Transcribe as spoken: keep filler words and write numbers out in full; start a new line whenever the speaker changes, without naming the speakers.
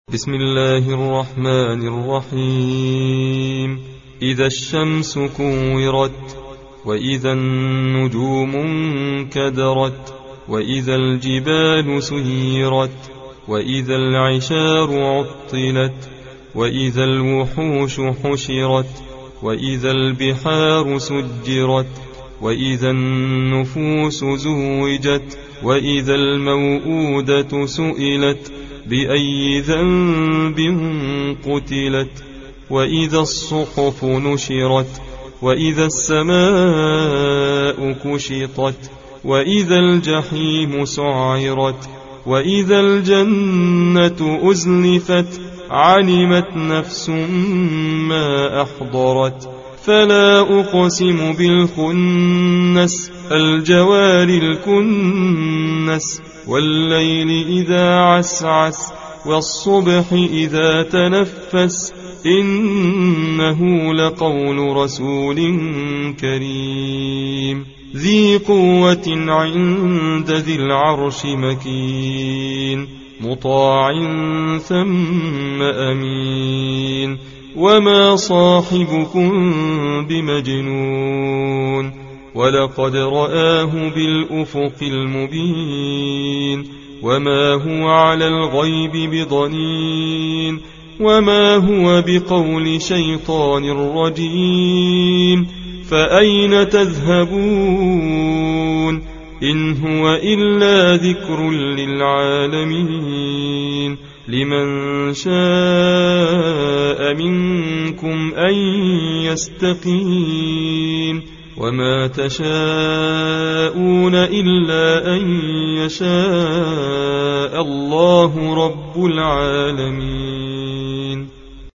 بسم الله الرحمن الرحيم. إذا الشمس كورت، وإذا النجوم انكدرت، وإذا الجبال سيرت، وإذا العشار عطلت، وإذا الوحوش حشرت، وإذا البحار سجرت، وإذا النفوس زوجت، وإذا الموءودة سئلت بأي ذنب قتلت، وإذا الصحف نشرت، وإذا السماء كشطت، وإذا الجحيم سعرت، وإذا الجنة أزلفت، علمت نفس ما أحضرت. فلا أقسم بالخنس، الجوار الكنس، والليل إذا عسعس، والصبح إذا تنفس، إنه لقول رسول كريم ذي قوة عند ذي العرش مكين، مطاع ثم أمين. وما صاحبكم بمجنون، ولقد رآه بالأفق المبين. وما هو على الغيب بضنين، وما هو بقول شيطان رجيم. فأين تذهبون؟ إن هو إلا ذكر للعالمين. لمن شاء منكم أن يستقيم. وما تشاءون إلا أن يشاء الله رب العالمين.